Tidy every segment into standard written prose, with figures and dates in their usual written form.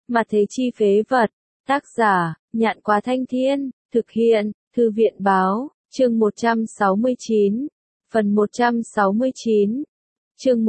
Mà thế chi phế vật. Tác giả, Nhạn Quá Thanh Thiên, thực hiện, Thư viện Báo, chương 169, phần 169, chương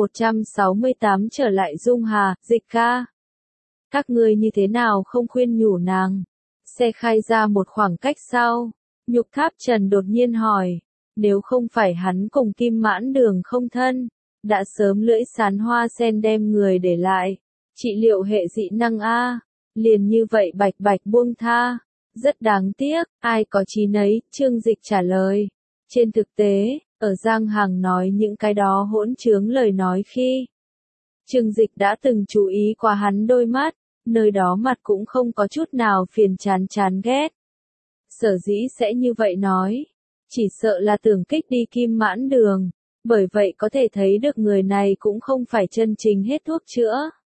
168 trở lại Dung Hà, Dịch ca. Các ngươi như thế nào không khuyên nhủ nàng? Xe khai ra một khoảng cách sau, Nhục Tháp Trần đột nhiên hỏi, nếu không phải hắn cùng Kim Mãn Đường không thân, đã sớm lưỡi sán hoa sen đem người để lại, trị liệu hệ dị năng a, liền như vậy bạch bạch buông tha, rất đáng tiếc, ai có chí nấy, Trương Dịch trả lời. Trên thực tế, ở Giang Hằng nói những cái đó hỗn trướng lời nói khi Trương Dịch đã từng chú ý qua hắn đôi mắt, nơi đó mặt cũng không có chút nào phiền chán ghét. Sở dĩ sẽ như vậy nói, chỉ sợ là tưởng kích đi Kim Mãn Đường, bởi vậy có thể thấy được người này cũng không phải chân chính hết thuốc chữa.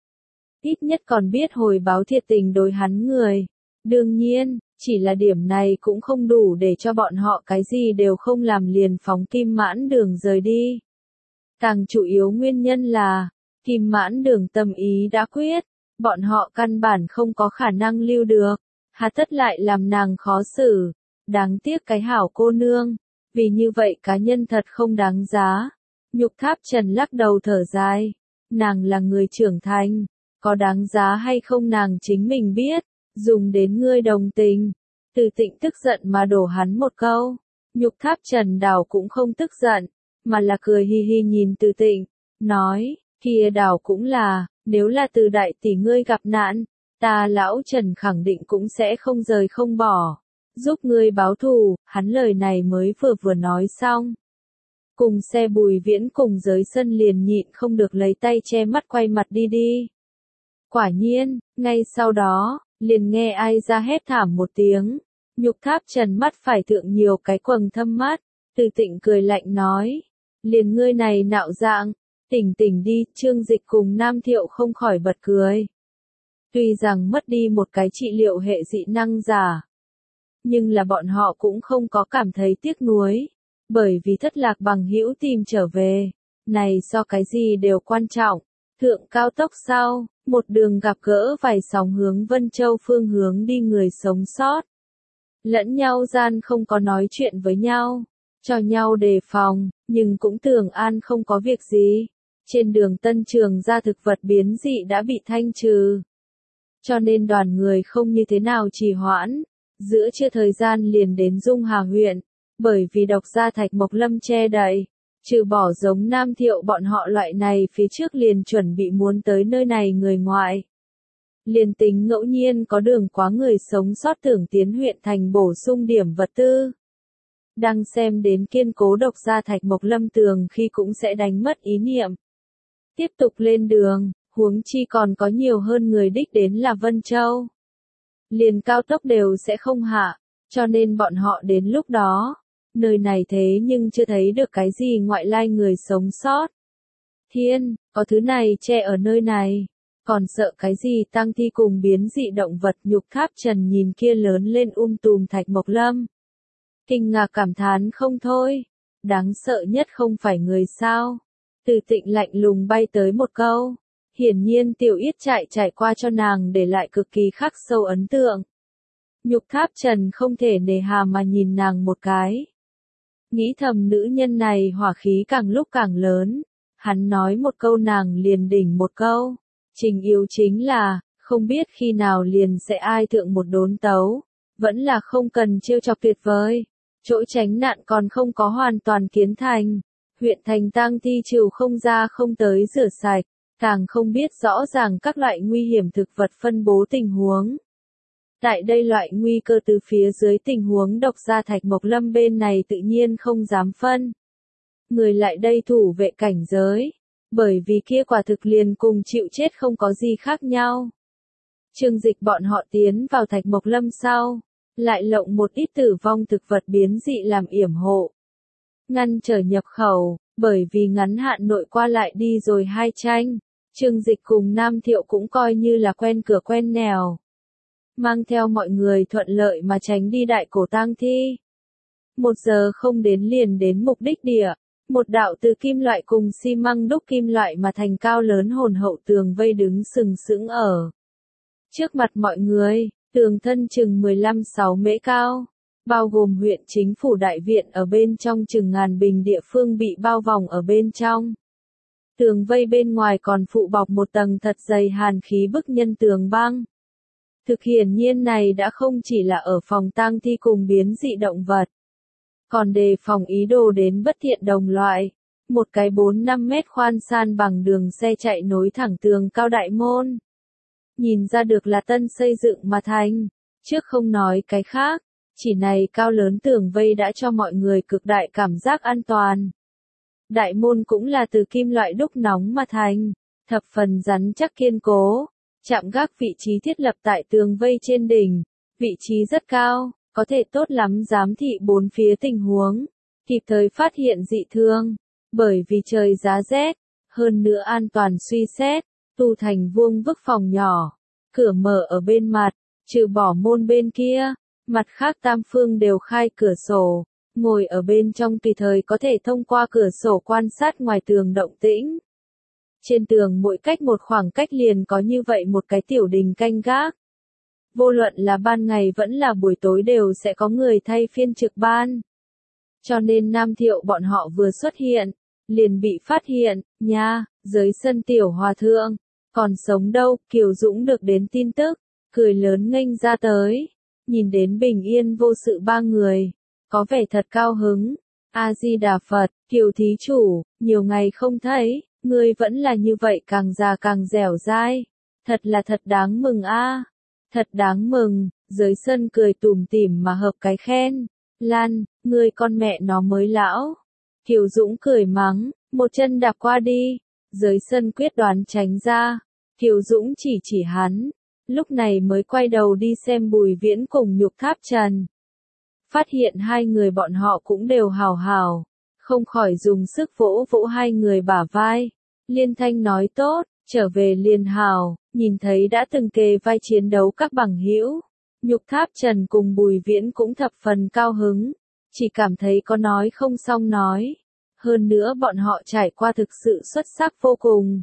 Ít nhất còn biết hồi báo thiệt tình đối hắn người. Đương nhiên, chỉ là điểm này cũng không đủ để cho bọn họ cái gì đều không làm liền phóng Kim Mãn Đường rời đi. Càng chủ yếu nguyên nhân là, Kim Mãn Đường tâm ý đã quyết, bọn họ căn bản không có khả năng lưu được, hà tất lại làm nàng khó xử, đáng tiếc cái hảo cô nương, vì như vậy cá nhân thật không đáng giá. Nhục Tháp Trần lắc đầu thở dài, nàng là người trưởng thành, có đáng giá hay không nàng chính mình biết, dùng đến ngươi đồng tình. Từ Tịnh tức giận mà đổ hắn một câu, Nhục Tháp Trần đảo cũng không tức giận, mà là cười hi hi nhìn Từ Tịnh, nói, kia đảo cũng là, nếu là Từ đại tỷ ngươi gặp nạn, ta lão Trần khẳng định cũng sẽ không rời không bỏ, giúp ngươi báo thù. Hắn lời này mới vừa nói xong. Cùng xe Bùi Viễn cùng giới sân liền nhịn không được lấy tay che mắt quay mặt đi. Quả nhiên, ngay sau đó, liền nghe ai ra hét thảm một tiếng. Nhục Tháp Trần mắt phải thượng nhiều cái quầng thâm mắt, Từ Tịnh cười lạnh nói, liền ngươi này nạo dạng, tỉnh đi. Trương Dịch cùng Nam Thiệu không khỏi bật cười. Tuy rằng mất đi một cái trị liệu hệ dị năng giả, nhưng là bọn họ cũng không có cảm thấy tiếc nuối, bởi vì thất lạc bằng hữu tìm trở về, này so cái gì đều quan trọng. Thượng cao tốc sau, một đường gặp gỡ vài sóng hướng Vân Châu phương hướng đi người sống sót. Lẫn nhau gian không có nói chuyện với nhau, cho nhau đề phòng, nhưng cũng tưởng an không có việc gì. Trên đường Tân Trường ra thực vật biến dị đã bị thanh trừ, cho nên đoàn người không như thế nào trì hoãn, giữa trưa thời gian liền đến Dung Hà huyện, bởi vì độc gia Thạch Mộc Lâm che đậy, trừ bỏ giống Nam Thiệu bọn họ loại này phía trước liền chuẩn bị muốn tới nơi này người ngoại. Liền tính ngẫu nhiên có đường quá người sống sót tưởng tiến huyện thành bổ sung điểm vật tư. Đang xem đến kiên cố độc gia Thạch Mộc Lâm tường khi cũng sẽ đánh mất ý niệm. Tiếp tục lên đường, huống chi còn có nhiều hơn người đích đến là Vân Châu. Liền cao tốc đều sẽ không hạ, cho nên bọn họ đến lúc đó, nơi này thế nhưng chưa thấy được cái gì ngoại lai người sống sót. Thiên, có thứ này che ở nơi này, còn sợ cái gì tang thi cùng biến dị động vật. Nhục Tháp Trần nhìn kia lớn lên tùm Thạch Mộc Lâm, kinh ngạc cảm thán không thôi, đáng sợ nhất không phải người sao. Từ Tịnh lạnh lùng bay tới một câu, hiển nhiên Tiểu Yết trải qua cho nàng để lại cực kỳ khắc sâu ấn tượng. Nhục Tháp Trần không thể nề hà mà nhìn nàng một cái. Nghĩ thầm nữ nhân này hỏa khí càng lúc càng lớn, hắn nói một câu nàng liền đỉnh một câu. Trình yếu chính là, không biết khi nào liền sẽ ai thượng một đốn tấu, vẫn là không cần trêu chọc tuyệt vời. Chỗ tránh nạn còn không có hoàn toàn kiến thành, huyện thành tang thi trừ không ra không tới rửa sạch, càng không biết rõ ràng các loại nguy hiểm thực vật phân bố tình huống. Tại đây loại nguy cơ từ phía dưới tình huống độc gia Thạch Mộc Lâm bên này tự nhiên không dám phân người lại đây thủ vệ cảnh giới, bởi vì kia quả thực liền cùng chịu chết không có gì khác nhau. Trương Dịch bọn họ tiến vào Thạch Mộc Lâm sau, lại lộng một ít tử vong thực vật biến dị làm yểm hộ, ngăn trở nhập khẩu, bởi vì ngắn hạn nội qua lại đi rồi hai tranh, Trương Dịch cùng Nam Thiệu cũng coi như là quen cửa quen nẻo, mang theo mọi người thuận lợi mà tránh đi đại cổ tang thi. 1 giờ không đến liền đến mục đích địa, một đạo từ kim loại cùng xi măng đúc kim loại mà thành cao lớn hồn hậu tường vây đứng sừng sững ở Trước mặt mọi người, tường thân chừng 15-6 mễ cao, bao gồm huyện chính phủ đại viện ở bên trong chừng ngàn bình địa phương bị bao vòng ở bên trong. Tường vây bên ngoài còn phụ bọc một tầng thật dày hàn khí bức nhân tường băng. Thực hiển nhiên này đã không chỉ là ở phòng tang thi cùng biến dị động vật, còn đề phòng ý đồ đến bất thiện đồng loại. Một cái 4-5 mét khoan san bằng đường xe chạy nối thẳng tường cao đại môn. Nhìn ra được là tân xây dựng mà thành, trước không nói cái khác, chỉ này cao lớn tường vây đã cho mọi người cực đại cảm giác an toàn. Đại môn cũng là từ kim loại đúc nóng mà thành, thập phần rắn chắc kiên cố. Trạm gác vị trí thiết lập tại tường vây trên đỉnh, vị trí rất cao, có thể tốt lắm giám thị bốn phía tình huống, kịp thời phát hiện dị thương. Bởi vì trời giá rét, hơn nữa an toàn suy xét, tu thành vuông vức phòng nhỏ, cửa mở ở bên mặt, trừ bỏ môn bên kia, mặt khác tam phương đều khai cửa sổ, ngồi ở bên trong tùy thời có thể thông qua cửa sổ quan sát ngoài tường động tĩnh. Trên tường mỗi cách một khoảng cách liền có như vậy một cái tiểu đình canh gác. Vô luận là ban ngày vẫn là buổi tối đều sẽ có người thay phiên trực ban. Cho nên Nam Thiệu bọn họ vừa xuất hiện, liền bị phát hiện, nha, dưới sân tiểu hòa thượng, còn sống đâu, Kiều Dũng được đến tin tức, cười lớn nghênh ra tới, nhìn đến bình yên vô sự ba người, có vẻ thật cao hứng. A-di-đà Phật, Kiều thí chủ, nhiều ngày không thấy, ngươi vẫn là như vậy càng già càng dẻo dai, thật là thật đáng mừng a, thật đáng mừng. Dưới sân cười tủm tỉm mà hợp cái khen, Lan, ngươi con mẹ nó mới lão. Kiều Dũng cười mắng, một chân đạp qua đi, dưới sân quyết đoán tránh ra. Kiều Dũng chỉ hắn, lúc này mới quay đầu đi xem Bùi Viễn cùng Nhục Tháp Trần. Phát hiện hai người bọn họ cũng đều hào hào, không khỏi dùng sức vỗ vỗ hai người bả vai. Liên thanh nói tốt, trở về liền hào, nhìn thấy đã từng kề vai chiến đấu các bằng hữu. Nhục Tháp Trần cùng Bùi Viễn cũng thập phần cao hứng, chỉ cảm thấy có nói không xong nói. Hơn nữa bọn họ trải qua thực sự xuất sắc vô cùng.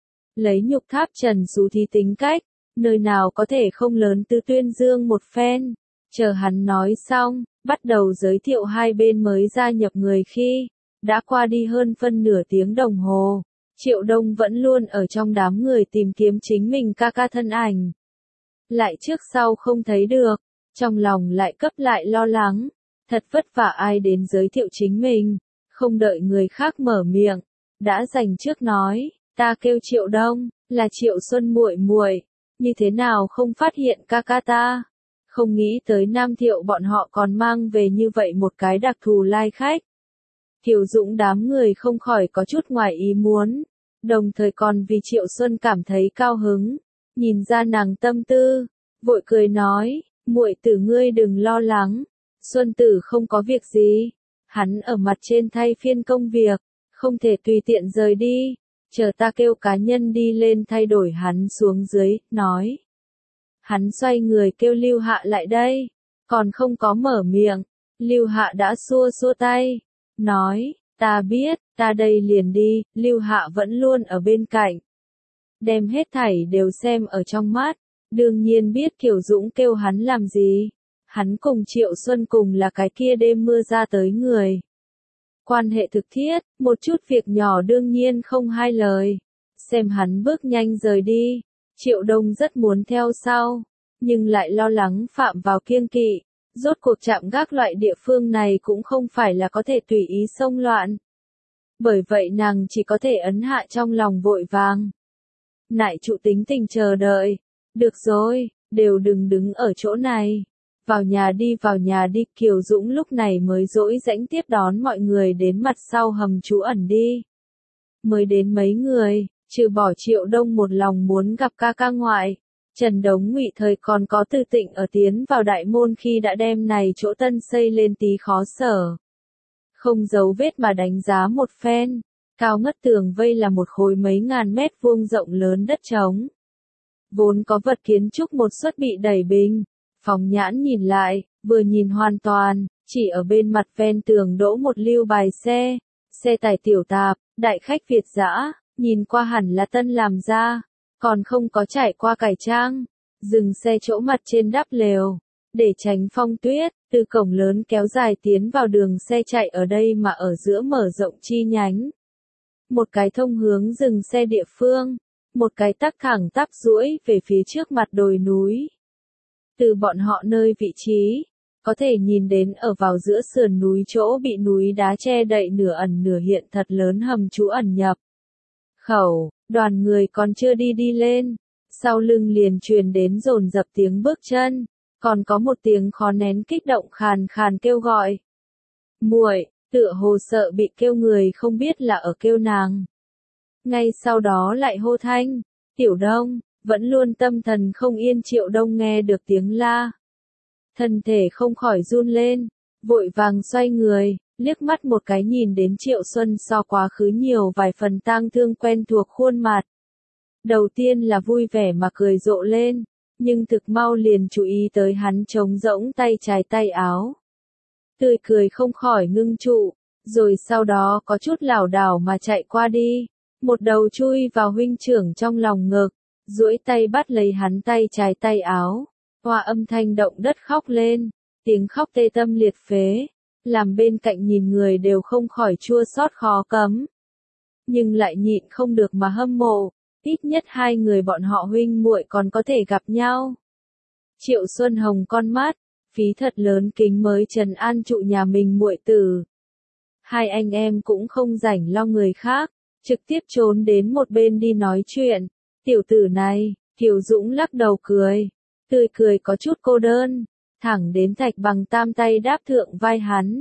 Lấy Nhục Tháp Trần xú thí tính cách, nơi nào có thể không lớn tư tuyên dương một phen. Chờ hắn nói xong, bắt đầu giới thiệu hai bên mới gia nhập người khi, đã qua đi hơn phân nửa tiếng đồng hồ. Triệu Đông vẫn luôn ở trong đám người tìm kiếm chính mình ca ca thân ảnh. Lại trước sau không thấy được, trong lòng lại cấp lại lo lắng, thật vất vả ai đến giới thiệu chính mình, không đợi người khác mở miệng, đã dành trước nói, ta kêu Triệu Đông, là Triệu Xuân muội muội, như thế nào không phát hiện ca ca ta? Không nghĩ tới Nam Thiệu bọn họ còn mang về như vậy một cái đặc thù lai khách. Kiều Dũng đám người không khỏi có chút ngoài ý muốn, đồng thời còn vì Triệu Xuân cảm thấy cao hứng, nhìn ra nàng tâm tư, vội cười nói, muội tử ngươi đừng lo lắng, Xuân tử không có việc gì, hắn ở mặt trên thay phiên công việc, không thể tùy tiện rời đi, chờ ta kêu cá nhân đi lên thay đổi hắn xuống dưới, nói. Hắn xoay người kêu Lưu Hạ lại đây, còn không có mở miệng, Lưu Hạ đã xua xua tay, nói, ta biết, ta đây liền đi. Lưu Hạ vẫn luôn ở bên cạnh, đem hết thảy đều xem ở trong mắt, đương nhiên biết Kiều Dũng kêu hắn làm gì, hắn cùng Triệu Xuân cùng là cái kia đêm mưa ra tới người. Quan hệ thực thiết, một chút việc nhỏ đương nhiên không hai lời, xem hắn bước nhanh rời đi. Triệu Đông rất muốn theo sau, nhưng lại lo lắng phạm vào kiêng kỵ, rốt cuộc chạm gác loại địa phương này cũng không phải là có thể tùy ý xông loạn. Bởi vậy nàng chỉ có thể ấn hạ trong lòng vội vàng. Nại trụ tính tình chờ đợi, được rồi, đều đừng đứng ở chỗ này. Vào nhà đi, Kiều Dũng lúc này mới dỗi rãnh tiếp đón mọi người đến mặt sau hầm trú ẩn đi. Mới đến mấy người, trừ bỏ Triệu Đông một lòng muốn gặp ca ca ngoại, Trần Đống Ngụy thời còn có Từ Tịnh ở tiến vào đại môn khi đã đem này chỗ tân xây lên tí khó sở. Không giấu vết mà đánh giá một phen, cao ngất tường vây là một khối mấy ngàn mét vuông rộng lớn đất trống. Vốn có vật kiến trúc một suất bị đẩy bình, phóng nhãn nhìn lại, vừa nhìn hoàn toàn, chỉ ở bên mặt ven tường đỗ một lưu bài xe, xe tải tiểu tạp, đại khách Việt dã, nhìn qua hẳn là tân làm ra, còn không có trải qua cải trang. dừng xe chỗ mặt trên đắp lều, để tránh phong tuyết, từ cổng lớn kéo dài tiến vào đường xe chạy ở đây mà ở giữa mở rộng chi nhánh. Một cái thông hướng dừng xe địa phương, một cái tắc thẳng tắp duỗi về phía trước mặt đồi núi. Từ bọn họ nơi vị trí, có thể nhìn đến ở vào giữa sườn núi chỗ bị núi đá che đậy nửa ẩn nửa hiện thật lớn hầm trú ẩn nhập. Khẩu, đoàn người còn chưa đi lên, sau lưng liền truyền đến dồn dập tiếng bước chân, còn có một tiếng khó nén kích động khàn khàn kêu gọi. Muội, tựa hồ sợ bị kêu người không biết là ở kêu nàng. Ngay sau đó lại hô thanh, Tiểu Đông, vẫn luôn tâm thần không yên Triệu Đông nghe được tiếng la. Thân thể không khỏi run lên, vội vàng xoay người, liếc mắt một cái nhìn đến Triệu Xuân so quá khứ nhiều vài phần tang thương quen thuộc khuôn mặt. Đầu tiên là vui vẻ mà cười rộ lên, nhưng thực mau liền chú ý tới hắn trống rỗng tay trái tay áo. Tươi cười không khỏi ngưng trụ, rồi sau đó có chút lảo đảo mà chạy qua đi, một đầu chui vào huynh trưởng trong lòng ngực, duỗi tay bắt lấy hắn tay trái tay áo, hoa âm thanh động đất khóc lên, tiếng khóc tê tâm liệt phế, làm bên cạnh nhìn người đều không khỏi chua xót khó cấm. Nhưng lại nhịn không được mà hâm mộ, ít nhất hai người bọn họ huynh muội còn có thể gặp nhau. Triệu Xuân Hồng con mắt, phí thật lớn kính mới trấn an trụ nhà mình muội tử. Hai anh em cũng không rảnh lo người khác, trực tiếp trốn đến một bên đi nói chuyện. Tiểu tử này, Kiều Dũng lắc đầu cười, tươi cười có chút cô đơn, thẳng đến Thạch Bằng tam tay đáp thượng vai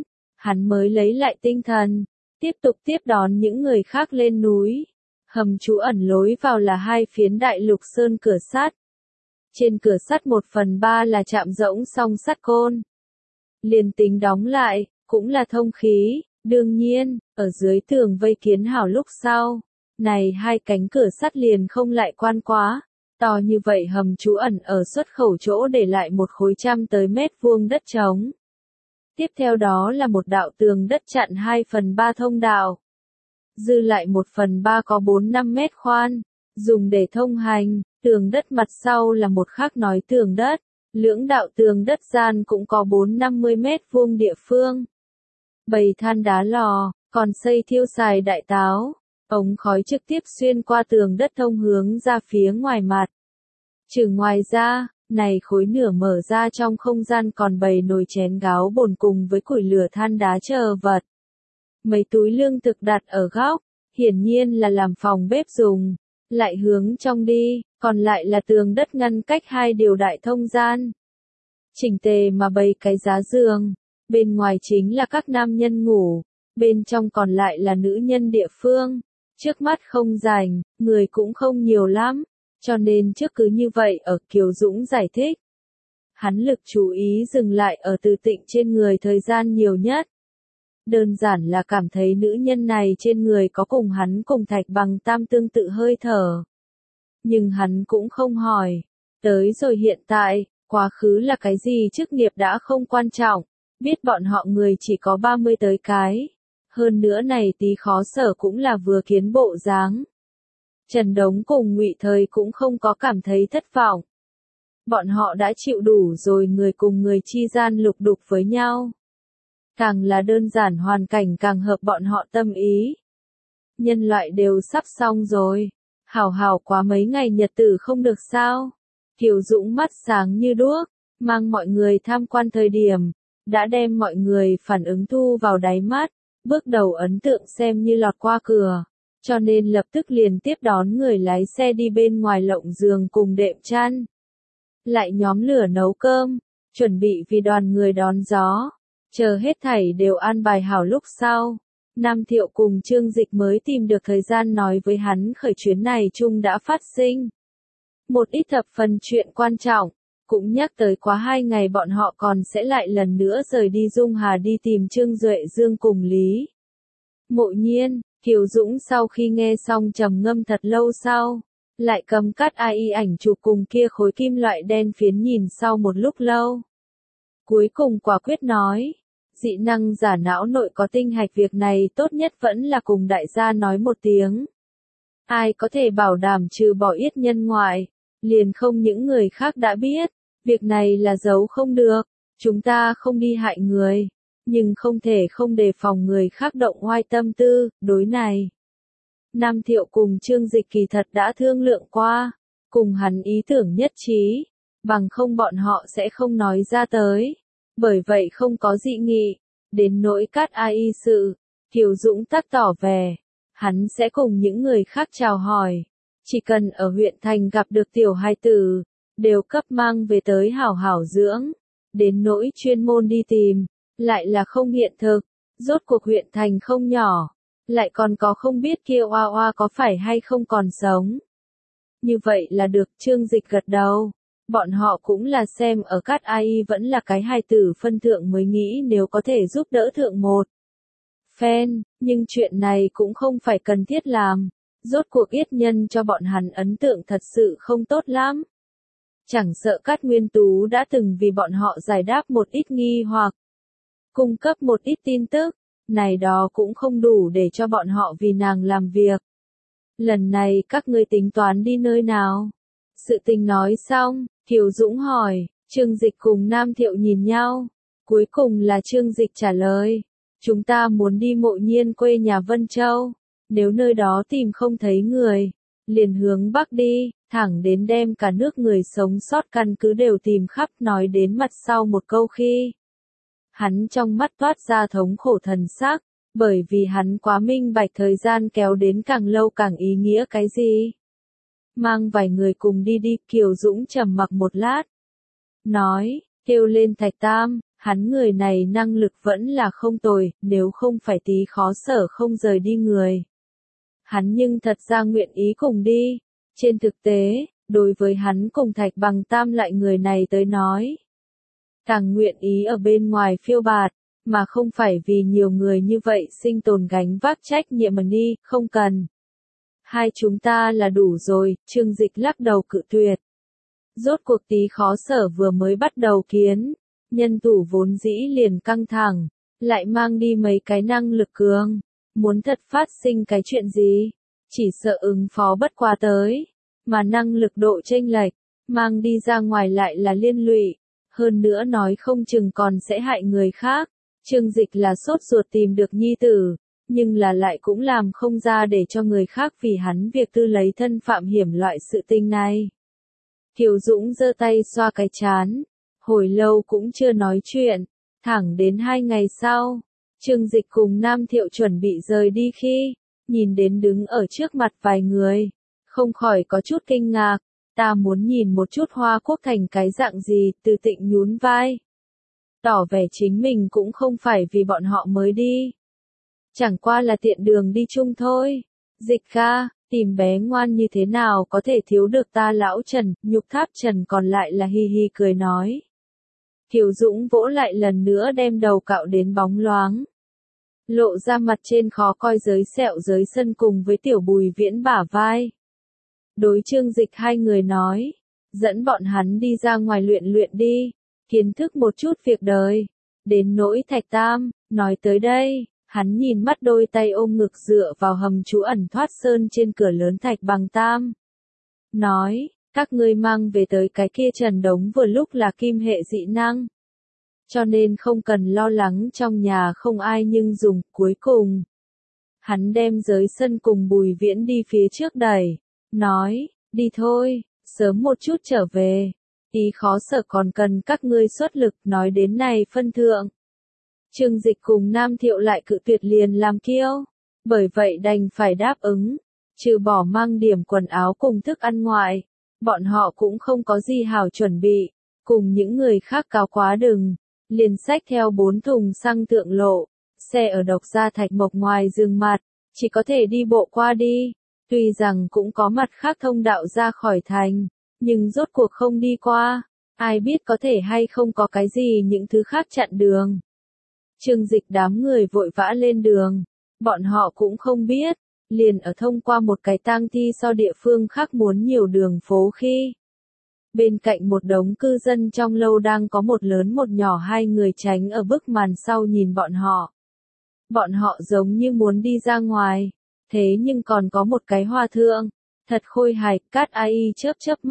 hắn mới lấy lại tinh thần, tiếp tục tiếp đón những người khác lên núi. Hầm trú ẩn lối vào là hai phiến đại lục sơn cửa sắt. Trên cửa sắt 1/3 là chạm rỗng song sắt côn. Liền tính đóng lại, cũng là thông khí, đương nhiên, ở dưới tường vây kiến hảo lúc sau. Này hai cánh cửa sắt liền không lại quan quá. To như vậy hầm trú ẩn ở xuất khẩu chỗ để lại một khối 100 tới mét vuông đất trống. Tiếp theo đó là một đạo tường đất chặn 2/3 thông đạo. Dư lại 1/3 có 4-5 mét khoan, dùng để thông hành, tường đất mặt sau là một khác nói tường đất, lưỡng đạo tường đất gian cũng có 4-50 mét vuông địa phương. Bầy than đá lò, còn xây thiêu xài đại táo, ống khói trực tiếp xuyên qua tường đất thông hướng ra phía ngoài mặt. Trừ ngoài ra, này khối nửa mở ra trong không gian còn bày nồi chén gáo bồn cùng với củi lửa than đá chờ vật. Mấy túi lương thực đặt ở góc, hiển nhiên là làm phòng bếp dùng, lại hướng trong đi, còn lại là tường đất ngăn cách hai điều đại thông gian. Chỉnh tề mà bày cái giá giường, bên ngoài chính là các nam nhân ngủ, bên trong còn lại là nữ nhân địa phương. Trước mắt không rảnh, người cũng không nhiều lắm, cho nên trước cứ như vậy ở Kiều Dũng giải thích. Hắn lực chú ý dừng lại ở Từ Tịnh trên người thời gian nhiều nhất. Đơn giản là cảm thấy nữ nhân này trên người có cùng hắn cùng Thạch Bằng tam tương tự hơi thở. Nhưng hắn cũng không hỏi. Tới rồi hiện tại, quá khứ là cái gì chức nghiệp đã không quan trọng, biết bọn họ người chỉ có 30 tới cái. Hơn nữa này tí khó sở cũng là vừa kiến bộ dáng. Trần Đống cùng Ngụy Thời cũng không có cảm thấy thất vọng. Bọn họ đã chịu đủ rồi người cùng người chi gian lục đục với nhau. Càng là đơn giản hoàn cảnh càng hợp bọn họ tâm ý. Nhân loại đều sắp xong rồi. Hảo hảo quá mấy ngày nhật tử không được sao. Kiều Dũng mắt sáng như đuốc, mang mọi người tham quan thời điểm, đã đem mọi người phản ứng thu vào đáy mắt, bước đầu ấn tượng xem như lọt qua cửa, cho nên lập tức liền tiếp đón người lái xe đi bên ngoài lộng giường cùng đệm chăn. Lại nhóm lửa nấu cơm, chuẩn bị vì đoàn người đón gió. Chờ hết thảy đều an bài hảo lúc sau, Nam Thiệu cùng Trương Dịch mới tìm được thời gian nói với hắn khởi chuyến này chung đã phát sinh. Một ít thập phần chuyện quan trọng, cũng nhắc tới quá 2 ngày bọn họ còn sẽ lại lần nữa rời đi Dung Hà đi tìm Trương Duệ Dương cùng Lý. Mộ Nhiên, Kiều Dũng sau khi nghe xong trầm ngâm thật lâu sau, lại cầm cắt AI ảnh chụp cùng kia khối kim loại đen phiến nhìn sau một lúc lâu. Cuối cùng quả quyết nói, dị năng giả não nội có tinh hạch việc này tốt nhất vẫn là cùng đại gia nói một tiếng. Ai có thể bảo đảm trừ bỏ yết nhân ngoại, liền không những người khác đã biết, việc này là giấu không được, chúng ta không đi hại người, nhưng không thể không đề phòng người khác động oai tâm tư, đối này. Nam Thiệu cùng Trương Dịch kỳ thật đã thương lượng qua, cùng hắn ý tưởng nhất trí, bằng không bọn họ sẽ không nói ra tới, bởi vậy không có dị nghị, đến nỗi Cát Ai Y sự, Kiều Dũng tác tỏ vẻ, hắn sẽ cùng những người khác chào hỏi, chỉ cần ở huyện thành gặp được tiểu hài tử, đều cấp mang về tới hảo hảo dưỡng, đến nỗi chuyên môn đi tìm, lại là không hiện thực, rốt cuộc huyện thành không nhỏ, lại còn có không biết kia oa oa có phải hay không còn sống. Như vậy là được, Trương Dịch gật đầu. Bọn họ cũng là xem ở Cát Ai Y vẫn là cái hài tử phân thượng mới nghĩ nếu có thể giúp đỡ thượng một phen, nhưng chuyện này cũng không phải cần thiết làm. Rốt cuộc Yết Nhân cho bọn hắn ấn tượng thật sự không tốt lắm. Chẳng sợ Cát Nguyên Tú đã từng vì bọn họ giải đáp một ít nghi hoặc cung cấp một ít tin tức, này đó cũng không đủ để cho bọn họ vì nàng làm việc. Lần này các ngươi tính toán đi nơi nào? Sự tình nói xong, Kiều Dũng hỏi, Trương Dịch cùng Nam Thiệu nhìn nhau. Cuối cùng là Trương Dịch trả lời, chúng ta muốn đi Mộ Nhiên quê nhà Vân Châu. Nếu nơi đó tìm không thấy người, liền hướng Bắc đi, thẳng đến đem cả nước người sống sót căn cứ đều tìm khắp, nói đến mặt sau một câu khi. Hắn trong mắt toát ra thống khổ thần sắc, bởi vì hắn quá minh bạch thời gian kéo đến càng lâu càng ý nghĩa cái gì. Mang vài người cùng đi đi, Kiều Dũng trầm mặc một lát. Nói, kêu lên Thạch Tam, hắn người này năng lực vẫn là không tồi, nếu không phải tí khó sở không rời đi người. Hắn nhưng thật ra nguyện ý cùng đi. Trên thực tế, đối với hắn cùng Thạch Bằng Tam lại người này tới nói. Càng nguyện ý ở bên ngoài phiêu bạt, mà không phải vì nhiều người như vậy sinh tồn gánh vác trách nhiệm mà đi, không cần. Hai chúng ta là đủ rồi, Trương Dịch lắc đầu cự tuyệt. Rốt cuộc tí khó sở vừa mới bắt đầu kiến, nhân thủ vốn dĩ liền căng thẳng, lại mang đi mấy cái năng lực cường, muốn thật phát sinh cái chuyện gì, chỉ sợ ứng phó bất quá tới, mà năng lực độ chênh lệch, mang đi ra ngoài lại là liên lụy, hơn nữa nói không chừng còn sẽ hại người khác. Trương Dịch là sốt ruột tìm được nhi tử, nhưng là lại cũng làm không ra để cho người khác vì hắn việc tư lấy thân phạm hiểm loại sự tình này. Kiều Dũng giơ tay xoa cái trán, hồi lâu cũng chưa nói chuyện, thẳng đến 2 ngày sau, Trương Dịch cùng Nam Thiệu chuẩn bị rời đi khi, nhìn đến đứng ở trước mặt vài người, không khỏi có chút kinh ngạc, ta muốn nhìn một chút Hoa Quốc thành cái dạng gì, Từ Tịnh nhún vai. Tỏ vẻ chính mình cũng không phải vì bọn họ mới đi. Chẳng qua là tiện đường đi chung thôi. Dịch ca, tìm bé ngoan như thế nào có thể thiếu được ta lão Trần, Nhục Tháp Trần còn lại là hi hi cười nói. Kiều Dũng vỗ lại lần nữa đem đầu cạo đến bóng loáng. Lộ ra mặt trên khó coi dưới sẹo dưới sân cùng với tiểu Bùi Viễn bả vai. Đối Trương Dịch hai người nói, dẫn bọn hắn đi ra ngoài luyện luyện đi, kiến thức một chút việc đời. Đến nỗi Thạch Tam, nói tới đây, hắn nhìn mắt đôi tay ôm ngực dựa vào hầm trú ẩn thoát sơn trên cửa lớn Thạch Bằng Tam. Nói, các ngươi mang về tới cái kia Trần Đống vừa lúc là kim hệ dị năng. Cho nên không cần lo lắng trong nhà không ai nhưng dùng, cuối cùng. Hắn đem giới sân cùng Bùi Viễn đi phía trước đẩy, nói, đi thôi, sớm một chút trở về. Ý khó sợ còn cần các ngươi xuất lực, nói đến này phân thượng. Trương Dịch cùng Nam Thiệu lại cự tuyệt liền làm kiêu, bởi vậy đành phải đáp ứng, trừ bỏ mang điểm quần áo cùng thức ăn ngoại, bọn họ cũng không có gì hảo chuẩn bị, cùng những người khác cáo quá đừng, liền xách theo 4 thùng xăng thượng lộ, xe ở Độc Gia Thạch Mộc ngoài rừng mặt, chỉ có thể đi bộ qua đi, tuy rằng cũng có mặt khác thông đạo ra khỏi thành. Nhưng rốt cuộc không đi qua, ai biết có thể hay không có cái gì những thứ khác chặn đường. Trương Dịch đám người vội vã lên đường, bọn họ cũng không biết, liền ở thông qua một cái tang thi so địa phương khác muốn nhiều đường phố khi. Bên cạnh một đống cư dân trong lâu đang có một lớn một nhỏ hai người tránh ở bức màn sau nhìn bọn họ. Bọn họ giống như muốn đi ra ngoài, thế nhưng còn có một cái hòa thượng. Thật khôi hài, Cát Ai Y chớp chớp mắt,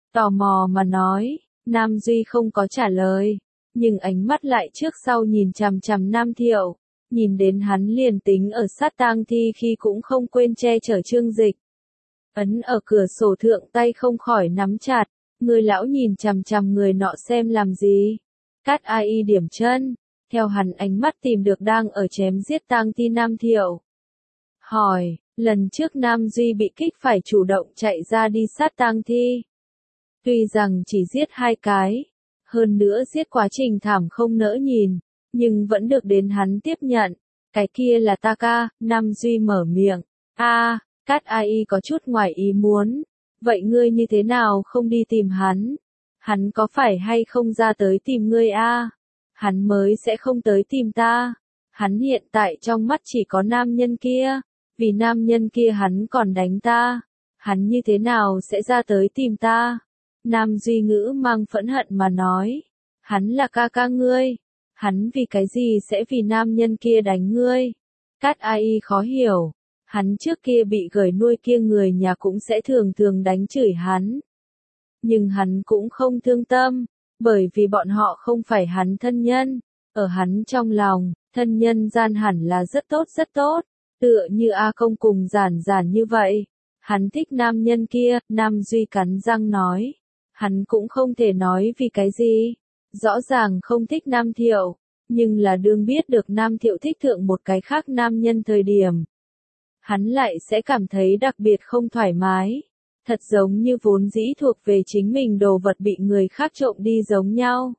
Tò mò mà nói, Nam Duy không có trả lời, nhưng ánh mắt lại trước sau nhìn chằm chằm Nam Thiệu, nhìn đến hắn liền tính ở sát tang thi khi cũng không quên che chở Trương Dịch. Ấn ở cửa sổ thượng tay không khỏi nắm chặt, người lão nhìn chằm chằm người nọ xem làm gì. Cát Ai điểm chân, theo hắn ánh mắt tìm được đang ở chém giết tang thi Nam Thiệu. Hỏi, lần trước Nam Duy bị kích phải chủ động chạy ra đi sát tang thi. Tuy rằng chỉ giết 2 cái, hơn nữa giết quá trình thảm không nỡ nhìn, nhưng vẫn được đến hắn tiếp nhận. Cái kia là ta ca, Nam Duy mở miệng. Cát Ai có chút ngoài ý muốn. Vậy ngươi như thế nào không đi tìm hắn? Hắn có phải hay không ra tới tìm ngươi Hắn mới sẽ không tới tìm ta. Hắn hiện tại trong mắt chỉ có nam nhân kia. Vì nam nhân kia hắn còn đánh ta. Hắn như thế nào sẽ ra tới tìm ta? Nam Duy ngữ mang phẫn hận mà nói. Hắn là ca ca ngươi. Hắn vì cái gì sẽ vì nam nhân kia đánh ngươi? Cát Ai khó hiểu. Hắn trước kia bị gửi nuôi kia người nhà cũng sẽ thường thường đánh chửi hắn. Nhưng hắn cũng không thương tâm, bởi vì bọn họ không phải hắn thân nhân. Ở hắn trong lòng, thân nhân gian hẳn là rất tốt, tựa như A Công cùng Giản Giản như vậy. Hắn thích nam nhân kia, Nam Duy cắn răng nói. Hắn cũng không thể nói vì cái gì. Rõ ràng không thích Nam Thiệu, nhưng là đương biết được Nam Thiệu thích thượng một cái khác nam nhân thời điểm. Hắn lại sẽ cảm thấy đặc biệt không thoải mái. Thật giống như vốn dĩ thuộc về chính mình đồ vật bị người khác trộm đi giống nhau.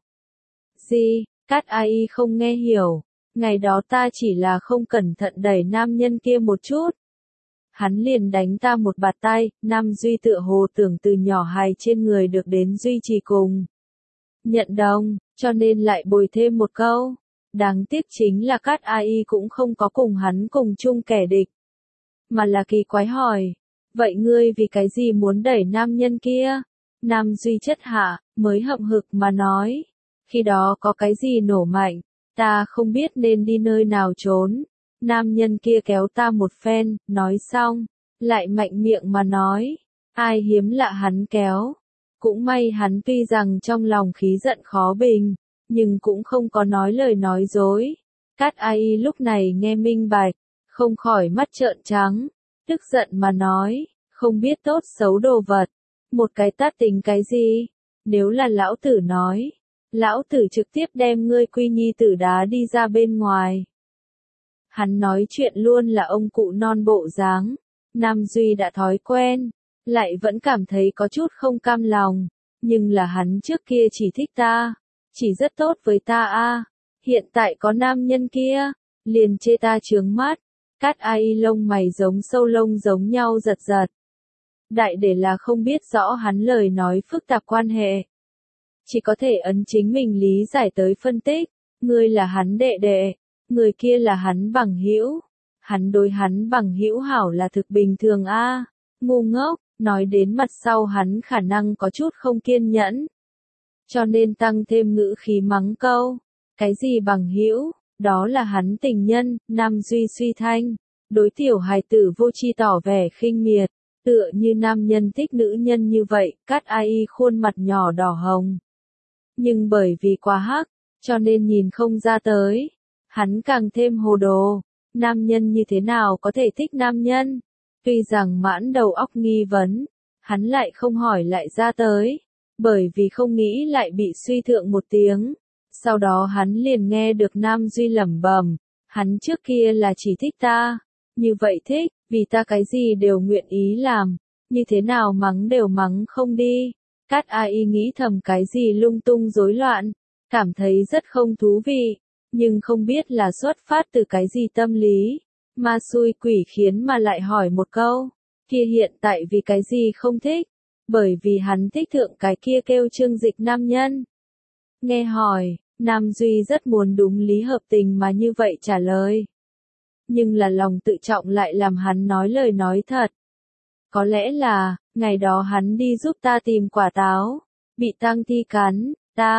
Gì? Cát Ai không nghe hiểu. Ngày đó ta chỉ là không cẩn thận đẩy nam nhân kia một chút. Hắn liền đánh ta một bạt tay, Nam Duy tựa hồ tưởng từ nhỏ hài trên người được đến duy trì cùng. Nhận đồng, cho nên lại bồi thêm một câu. Đáng tiếc chính là Cát Ai cũng không có cùng hắn cùng chung kẻ địch. Mà là kỳ quái hỏi. Vậy ngươi vì cái gì muốn đẩy nam nhân kia? Nam Duy chất hạ, mới hậm hực mà nói. Khi đó có cái gì nổ mạnh, ta không biết nên đi nơi nào trốn. Nam nhân kia kéo ta một phen, nói xong, lại mạnh miệng mà nói. Ai hiếm lạ hắn kéo. Cũng may hắn tuy rằng trong lòng khí giận khó bình, nhưng cũng không có nói lời nói dối. Cát Ai lúc này nghe minh bạch, không khỏi mắt trợn trắng, tức giận mà nói, không biết tốt xấu đồ vật, một cái tát tính cái gì, nếu là lão tử nói, lão tử trực tiếp đem ngươi quy nhi tử đá đi ra bên ngoài. Hắn nói chuyện luôn là ông cụ non bộ dáng, Nam Duy đã thói quen, lại vẫn cảm thấy có chút không cam lòng, nhưng là hắn trước kia chỉ thích ta, chỉ rất tốt với ta hiện tại có nam nhân kia, liền chê ta chướng mắt. Cát Ai lông mày giống sâu lông giống nhau giật giật. Đại để là không biết rõ hắn lời nói phức tạp quan hệ. Chỉ có thể ấn chính mình lý giải tới phân tích. Ngươi là hắn đệ đệ, người kia là hắn bằng hữu. Hắn đối hắn bằng hữu hảo là thực bình thường ngu ngốc, nói đến mặt sau hắn khả năng có chút không kiên nhẫn. Cho nên tăng thêm ngữ khí mắng câu. Cái gì bằng hữu? Đó là hắn tình nhân. Nam Duy suy thanh, đối tiểu hài tử vô tri tỏ vẻ khinh miệt, tựa như nam nhân thích nữ nhân như vậy. Cát Ai khuôn mặt nhỏ đỏ hồng, nhưng bởi vì quá hắc, cho nên nhìn không ra tới. Hắn càng thêm hồ đồ, nam nhân như thế nào có thể thích nam nhân? Tuy rằng mãn đầu óc nghi vấn, hắn lại không hỏi lại ra tới, bởi vì không nghĩ lại bị suy thượng một tiếng. Sau đó hắn liền nghe được Nam Duy lẩm bẩm, hắn trước kia là chỉ thích ta, như vậy thích, vì ta cái gì đều nguyện ý làm, như thế nào mắng đều mắng không đi. Cát Ai nghĩ thầm cái gì lung tung rối loạn, cảm thấy rất không thú vị, nhưng không biết là xuất phát từ cái gì tâm lý, ma xui quỷ khiến mà lại hỏi một câu, kia hiện tại vì cái gì không thích, bởi vì hắn thích thượng cái kia kêu Trương Dịch nam nhân. Nghe hỏi, Nam Duy rất muốn đúng lý hợp tình mà như vậy trả lời. Nhưng là lòng tự trọng lại làm hắn nói lời nói thật. Có lẽ là, ngày đó hắn đi giúp ta tìm quả táo, bị tang thi cắn,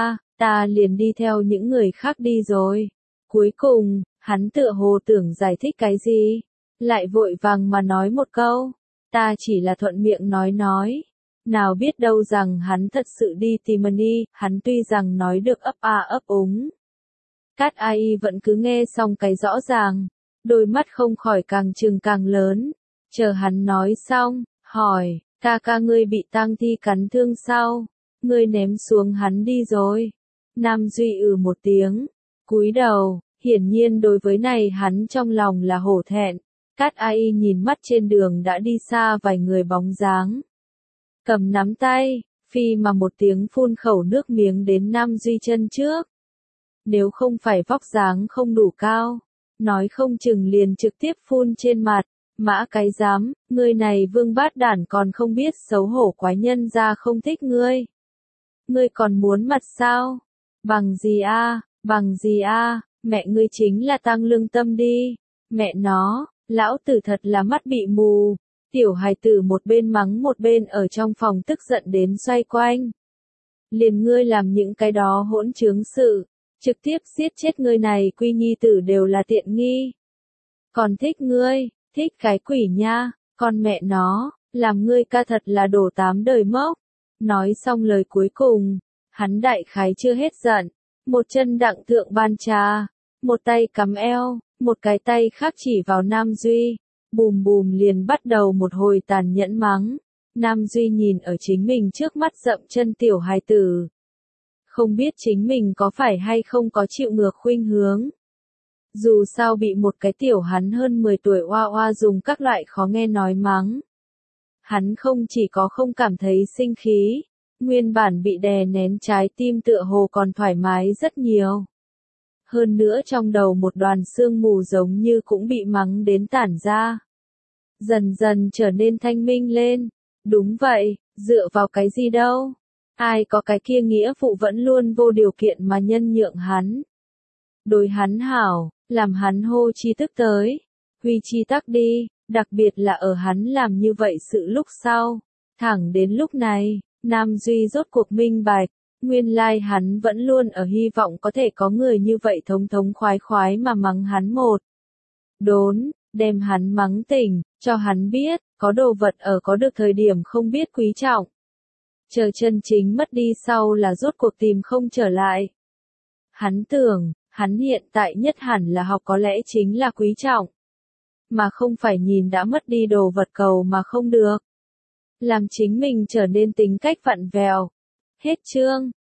ta liền đi theo những người khác đi rồi. Cuối cùng, hắn tựa hồ tưởng giải thích cái gì, lại vội vàng mà nói một câu, ta chỉ là thuận miệng nói. Nào biết đâu rằng hắn thật sự đi tìm Mani, hắn tuy rằng nói được ấp a ấp úng. Cát Ai vẫn cứ nghe xong cái rõ ràng, đôi mắt không khỏi càng trừng càng lớn. Chờ hắn nói xong, hỏi, ca ca ngươi bị tang thi cắn thương sao? Ngươi ném xuống hắn đi rồi. Nam Duy một tiếng, cúi đầu, hiển nhiên đối với này hắn trong lòng là hổ thẹn. Cát Ai nhìn mắt trên đường đã đi xa vài người bóng dáng. Cầm nắm tay, phi mà một tiếng phun khẩu nước miếng đến Nam Duy chân trước. Nếu không phải vóc dáng không đủ cao, nói không chừng liền trực tiếp phun trên mặt. Mã cái dám, ngươi này vương bát đản còn không biết xấu hổ, quái nhân ra không thích ngươi. Ngươi còn muốn mặt sao? Bằng gì a, bằng gì a, mẹ ngươi chính là tăng lương tâm đi. Mẹ nó, lão tử thật là mắt bị mù. Tiểu hài tử một bên mắng một bên ở trong phòng tức giận đến xoay quanh. Liền ngươi làm những cái đó hỗn trướng sự, trực tiếp giết chết ngươi này quy nhi tử đều là tiện nghi. Còn thích ngươi, thích cái quỷ nha, con mẹ nó, làm ngươi ca thật là đổ 8 đời mốc. Nói xong lời cuối cùng, hắn đại khái chưa hết giận, một chân đặng thượng ban trà, một tay cắm eo, một cái tay khác chỉ vào Nam Duy, bùm bùm liền bắt đầu một hồi tàn nhẫn mắng. Nam Duy nhìn ở chính mình trước mắt dậm chân tiểu hài tử. Không biết chính mình có phải hay không có chịu ngược khuynh hướng. Dù sao bị một cái tiểu hắn hơn 10 tuổi oa oa dùng các loại khó nghe nói mắng. Hắn không chỉ có không cảm thấy sinh khí, nguyên bản bị đè nén trái tim tựa hồ còn thoải mái rất nhiều. Hơn nữa trong đầu một đoàn sương mù giống như cũng bị mắng đến tản ra. Dần dần trở nên thanh minh lên. Đúng vậy, dựa vào cái gì đâu. Ai có cái kia nghĩa vụ vẫn luôn vô điều kiện mà nhân nhượng hắn. Đối hắn hảo, làm hắn hô chi tức tới. Huy chi tắc đi, đặc biệt là ở hắn làm như vậy sự lúc sau. Thẳng đến lúc này, Nam Duy rốt cuộc minh bạch. Nguyên lai hắn vẫn luôn ở hy vọng có thể có người như vậy thống thống khoái khoái mà mắng hắn một đốn, đem hắn mắng tỉnh, cho hắn biết, có đồ vật ở có được thời điểm không biết quý trọng. Chờ chân chính mất đi sau là rốt cuộc tìm không trở lại. Hắn tưởng, hắn hiện tại nhất hẳn là học có lẽ chính là quý trọng. Mà không phải nhìn đã mất đi đồ vật cầu mà không được. Làm chính mình trở nên tính cách vặn vẹo. Hết chương.